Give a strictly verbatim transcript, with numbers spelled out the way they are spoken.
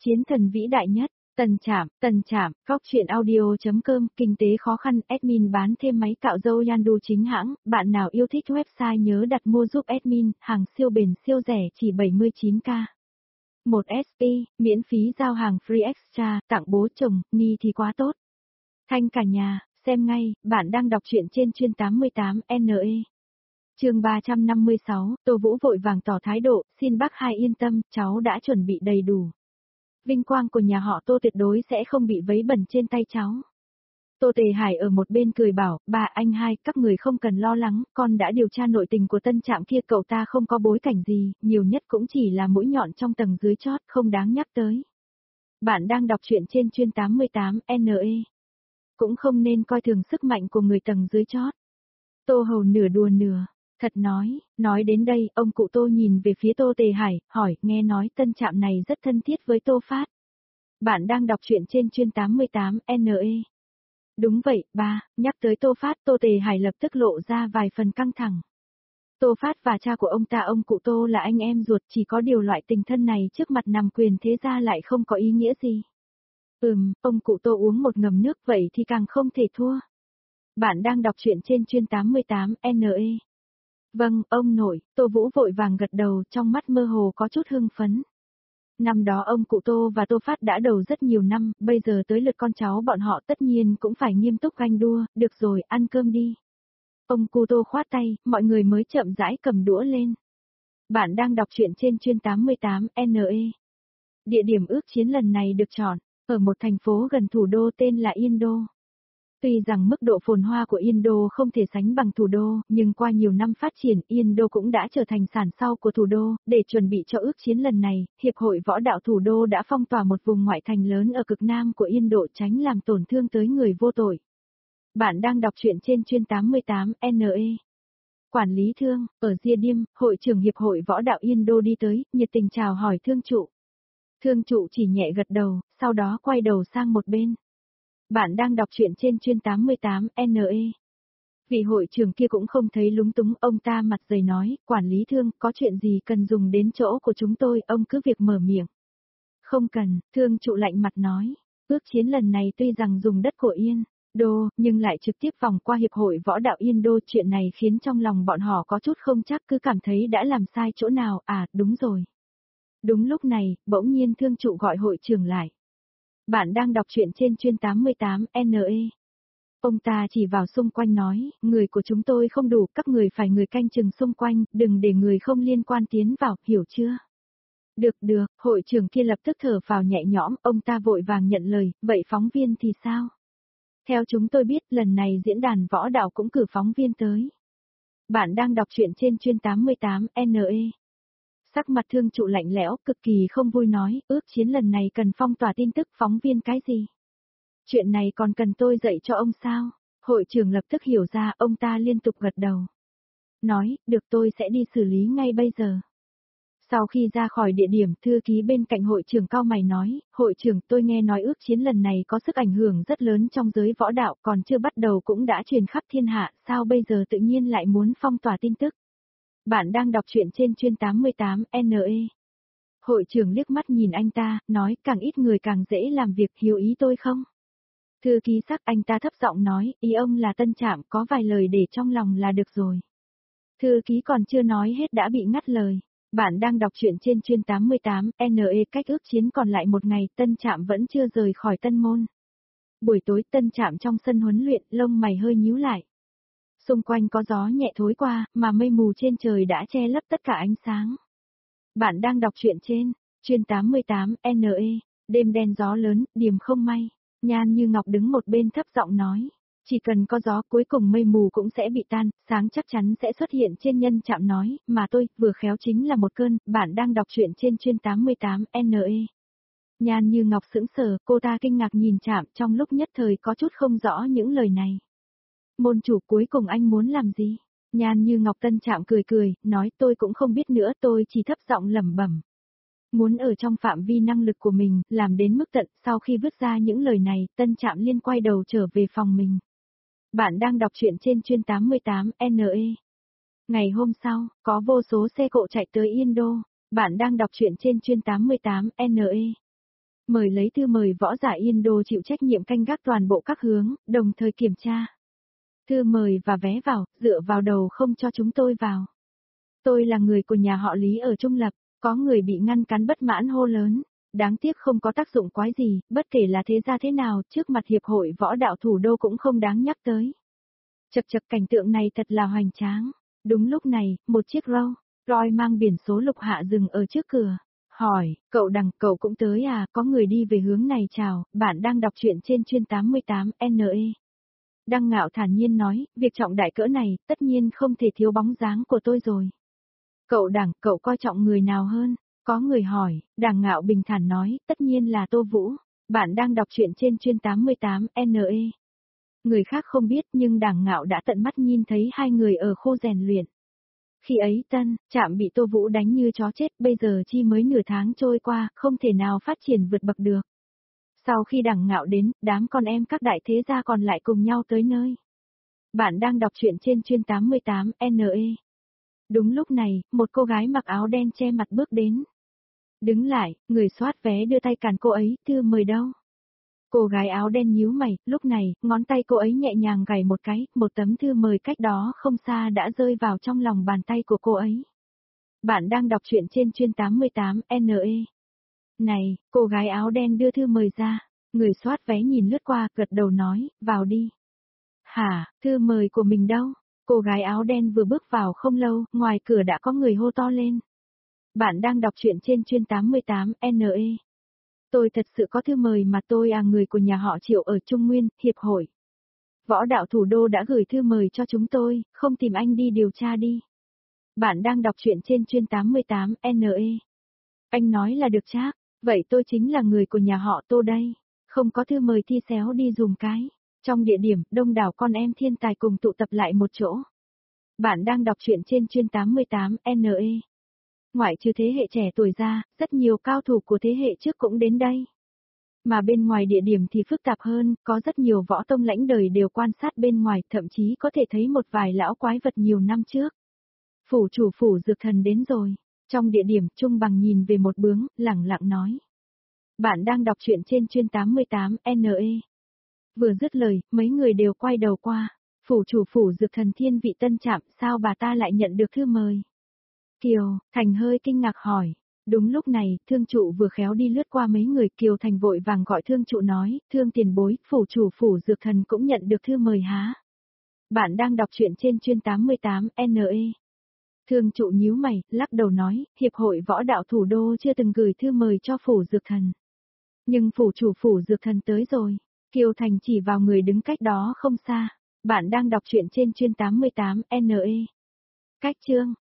Chiến thần vĩ đại nhất, Tần Trạm, Tần Trạm, Góc truyện audio.com, kinh tế khó khăn, admin bán thêm máy cạo râu Yandu chính hãng, bạn nào yêu thích website nhớ đặt mua giúp admin, hàng siêu bền siêu rẻ chỉ bảy mươi chín k. một ét pê, miễn phí giao hàng free extra, tặng bố chồng, ni thì quá tốt. Thanh cả nhà, xem ngay, bạn đang đọc truyện trên chuyên tám mươi tám N E. Chương ba trăm năm mươi sáu, Tô Vũ vội vàng tỏ thái độ, xin bác hai yên tâm, cháu đã chuẩn bị đầy đủ. Vinh quang của nhà họ Tô tuyệt đối sẽ không bị vấy bẩn trên tay cháu. Tô Tề Hải ở một bên cười bảo, bà anh hai, các người không cần lo lắng, con đã điều tra nội tình của Tân Trạm kia, cậu ta không có bối cảnh gì, nhiều nhất cũng chỉ là mũi nhọn trong tầng dưới chót, không đáng nhắc tới. Bạn đang đọc truyện trên chuyên tám mươi tám N E. Cũng không nên coi thường sức mạnh của người tầng dưới chót. Tô Hầu nửa đùa nửa thật nói, nói đến đây, ông cụ Tô nhìn về phía Tô Tề Hải, hỏi, nghe nói Tân Trạm này rất thân thiết với Tô Phát. Bạn đang đọc truyện trên chuyên tám mươi tám N E. Đúng vậy, ba, nhắc tới Tô Phát, Tô Tề Hải lập tức lộ ra vài phần căng thẳng. Tô Phát và cha của ông ta ông cụ Tô là anh em ruột, chỉ có điều loại tình thân này trước mặt nằm quyền thế gia lại không có ý nghĩa gì. Ừm, ông cụ Tô uống một ngụm nước vậy thì càng không thể thua. Bạn đang đọc truyện trên chuyên tám mươi tám N E. Vâng, ông nội, Tô Vũ vội vàng gật đầu, trong mắt mơ hồ có chút hưng phấn. Năm đó ông cụ Tô và Tô Phát đã đầu rất nhiều năm, bây giờ tới lượt con cháu bọn họ tất nhiên cũng phải nghiêm túc ganh đua, được rồi, ăn cơm đi. Ông cụ Tô khoát tay, mọi người mới chậm rãi cầm đũa lên. Bạn đang đọc truyện trên chuyên tám mươi tám N E. Địa điểm ước chiến lần này được chọn, ở một thành phố gần thủ đô tên là Yên Đô. Tuy rằng mức độ phồn hoa của Yên Đô không thể sánh bằng thủ đô, nhưng qua nhiều năm phát triển, Yên Đô cũng đã trở thành sản sau của thủ đô. Để chuẩn bị cho ước chiến lần này, Hiệp hội Võ đạo thủ đô đã phong tỏa một vùng ngoại thành lớn ở cực nam của Yên Đô tránh làm tổn thương tới người vô tội. Bạn đang đọc truyện trên chuyên tám mươi tám N E. Quản lý Thương, ở Ria Điêm, hội trưởng Hiệp hội Võ đạo Yên Đô đi tới, nhiệt tình chào hỏi thương trụ. Thương trụ chỉ nhẹ gật đầu, sau đó quay đầu sang một bên. Bạn đang đọc truyện trên chuyên tám mươi tám N E. Vị hội trưởng kia cũng không thấy lúng túng, ông ta mặt dày nói, quản lý Thương, có chuyện gì cần dùng đến chỗ của chúng tôi, ông cứ việc mở miệng. Không cần, Thương trụ lạnh mặt nói, ước chiến lần này tuy rằng dùng đất của Yên Đô, nhưng lại trực tiếp vòng qua Hiệp hội Võ đạo Yên Đô, chuyện này khiến trong lòng bọn họ có chút không chắc, cứ cảm thấy đã làm sai chỗ nào, à, đúng rồi. Đúng lúc này, bỗng nhiên Thương trụ gọi hội trưởng lại. Bạn đang đọc truyện trên chuyên tám mươi tám N E. Ông ta chỉ vào xung quanh nói, người của chúng tôi không đủ, các người phải người canh chừng xung quanh, đừng để người không liên quan tiến vào, hiểu chưa? Được được, hội trưởng kia lập tức thở phào nhẹ nhõm, ông ta vội vàng nhận lời, vậy phóng viên thì sao? Theo chúng tôi biết, lần này diễn đàn võ đạo cũng cử phóng viên tới. Bạn đang đọc truyện trên chuyên tám mươi tám N E. Sắc mặt thương trụ lạnh lẽo, cực kỳ không vui nói, ước chiến lần này cần phong tỏa tin tức, phóng viên cái gì? Chuyện này còn cần tôi dạy cho ông sao? Hội trưởng lập tức hiểu ra, ông ta liên tục gật đầu. Nói, được, tôi sẽ đi xử lý ngay bây giờ. Sau khi ra khỏi địa điểm, thư ký bên cạnh hội trưởng cau mày nói, hội trưởng, tôi nghe nói ước chiến lần này có sức ảnh hưởng rất lớn trong giới võ đạo, còn chưa bắt đầu cũng đã truyền khắp thiên hạ, sao bây giờ tự nhiên lại muốn phong tỏa tin tức? Bạn đang đọc truyện trên chuyên tám mươi tám N E. Hội trưởng liếc mắt nhìn anh ta, nói, càng ít người càng dễ làm việc, hiểu ý tôi không? Thư ký sắc, anh ta thấp giọng nói, ý ông là Tân Trạm, có vài lời để trong lòng là được rồi. Thư ký còn chưa nói hết đã bị ngắt lời. Bạn đang đọc truyện trên chuyên tám mươi tám N E, cách ước chiến còn lại một ngày, Tân Trạm vẫn chưa rời khỏi Tân Môn. Buổi tối, Tân Trạm trong sân huấn luyện, lông mày hơi nhíu lại. Xung quanh có gió nhẹ thối qua, mà mây mù trên trời đã che lấp tất cả ánh sáng. Bạn đang đọc truyện trên chuyên tám mươi tám N E, đêm đen gió lớn, điềm không may. Nhan Như Ngọc đứng một bên thấp giọng nói, chỉ cần có gió cuối cùng mây mù cũng sẽ bị tan, sáng chắc chắn sẽ xuất hiện trên. Nhân Trạm nói, mà tôi, vừa khéo chính là một cơn. Bạn đang đọc truyện trên chuyên tám mươi tám N E. Nhan Như Ngọc sững sờ, cô ta kinh ngạc nhìn Trạm, trong lúc nhất thời có chút không rõ những lời này. Môn chủ, cuối cùng anh muốn làm gì? Nhan Như Ngọc. Tân Trạm cười cười, nói, tôi cũng không biết nữa, tôi chỉ thấp giọng lẩm bẩm. Muốn ở trong phạm vi năng lực của mình, làm đến mức tận. Sau khi vứt ra những lời này, Tân Trạm liên quay đầu trở về phòng mình. Bạn đang đọc truyện trên chuyên tám mươi tám N E. Ngày hôm sau, có vô số xe cộ chạy tới Yên Đô. Bạn đang đọc truyện trên chuyên tám mươi tám N E. Mời lấy thư mời võ giả Yên Đô chịu trách nhiệm canh gác toàn bộ các hướng, đồng thời kiểm tra. Thư mời và vé vào, dựa vào đầu không cho chúng tôi vào. Tôi là người của nhà họ Lý ở Trung Lập, có người bị ngăn cắn bất mãn hô lớn. Đáng tiếc không có tác dụng quái gì, bất kể là thế gia thế nào, trước mặt hiệp hội võ đạo thủ đô cũng không đáng nhắc tới. Chật chật, cảnh tượng này thật là hoành tráng. Đúng lúc này, một chiếc Rolls Royce mang biển số lục hạ dừng ở trước cửa. Hỏi, cậu Đằng, cậu cũng tới à, có người đi về hướng này chào, bạn đang đọc truyện trên chuyên tám mươi tám N E. Đăng Ngạo thản nhiên nói, việc trọng đại cỡ này, tất nhiên không thể thiếu bóng dáng của tôi rồi. Cậu Đằng, cậu coi trọng người nào hơn? Có người hỏi, Đằng Ngạo bình thản nói, tất nhiên là Tô Vũ, bạn đang đọc truyện trên chuyên tám mươi tám N E. Người khác không biết nhưng Đằng Ngạo đã tận mắt nhìn thấy hai người ở khu rèn luyện. Khi ấy Tân, Trạm bị Tô Vũ đánh như chó chết, bây giờ chi mới nửa tháng trôi qua, không thể nào phát triển vượt bậc được. Sau khi Đằng Ngạo đến, đám con em các đại thế gia còn lại cùng nhau tới nơi. Bạn đang đọc truyện trên chuyên tám mươi tám N E. Đúng lúc này, một cô gái mặc áo đen che mặt bước đến. Đứng lại, người soát vé đưa tay cản cô ấy, thư mời đâu? Cô gái áo đen nhíu mày, lúc này, ngón tay cô ấy nhẹ nhàng gảy một cái, một tấm thư mời cách đó không xa đã rơi vào trong lòng bàn tay của cô ấy. Bạn đang đọc truyện trên chuyên tám mươi tám N E. Này, cô gái áo đen đưa thư mời ra, người soát vé nhìn lướt qua, gật đầu nói, vào đi. Hả, thư mời của mình đâu? Cô gái áo đen vừa bước vào không lâu, ngoài cửa đã có người hô to lên. Bạn đang đọc truyện trên chuyên tám mươi tám N E. Tôi thật sự có thư mời mà tôi à người của nhà họ Triệu ở Trung Nguyên, Hiệp hội. Võ đạo thủ đô đã gửi thư mời cho chúng tôi, không tìm anh đi điều tra đi. Bạn đang đọc truyện trên chuyên tám mươi tám N E. Anh nói là được chắc, vậy tôi chính là người của nhà họ Tô đây. Không có thư mời thi xéo đi dùm cái. Trong địa điểm, đông đảo con em thiên tài cùng tụ tập lại một chỗ. Bạn đang đọc truyện trên chuyên tám mươi tám N E. Ngoại trừ thế hệ trẻ tuổi ra, rất nhiều cao thủ của thế hệ trước cũng đến đây. Mà bên ngoài địa điểm thì phức tạp hơn, có rất nhiều võ tông lãnh đời đều quan sát bên ngoài, thậm chí có thể thấy một vài lão quái vật nhiều năm trước. Phủ chủ phủ dược thần đến rồi. Trong địa điểm, Trung Bằng nhìn về một bướng, lẳng lặng nói. Bạn đang đọc truyện trên chuyên tám mươi tám N E. Vừa dứt lời, mấy người đều quay đầu qua. Phủ chủ phủ dược thần thiên vị Tân Trạm, sao bà ta lại nhận được thư mời? Kiều, Thành hơi kinh ngạc hỏi. Đúng lúc này, thương trụ vừa khéo đi lướt qua mấy người, Kiều Thành vội vàng gọi thương trụ nói, thương tiền bối, phủ chủ phủ dược thần cũng nhận được thư mời há. Bạn đang đọc truyện trên chuyên tám mươi tám N E. Thương trụ nhíu mày, lắc đầu nói, hiệp hội võ đạo thủ đô chưa từng gửi thư mời cho phủ dược thần. Nhưng phủ chủ phủ dược thần tới rồi. Kiều Thành chỉ vào người đứng cách đó không xa. Bạn đang đọc truyện trên chuyên tám mươi tám N E. Cách chương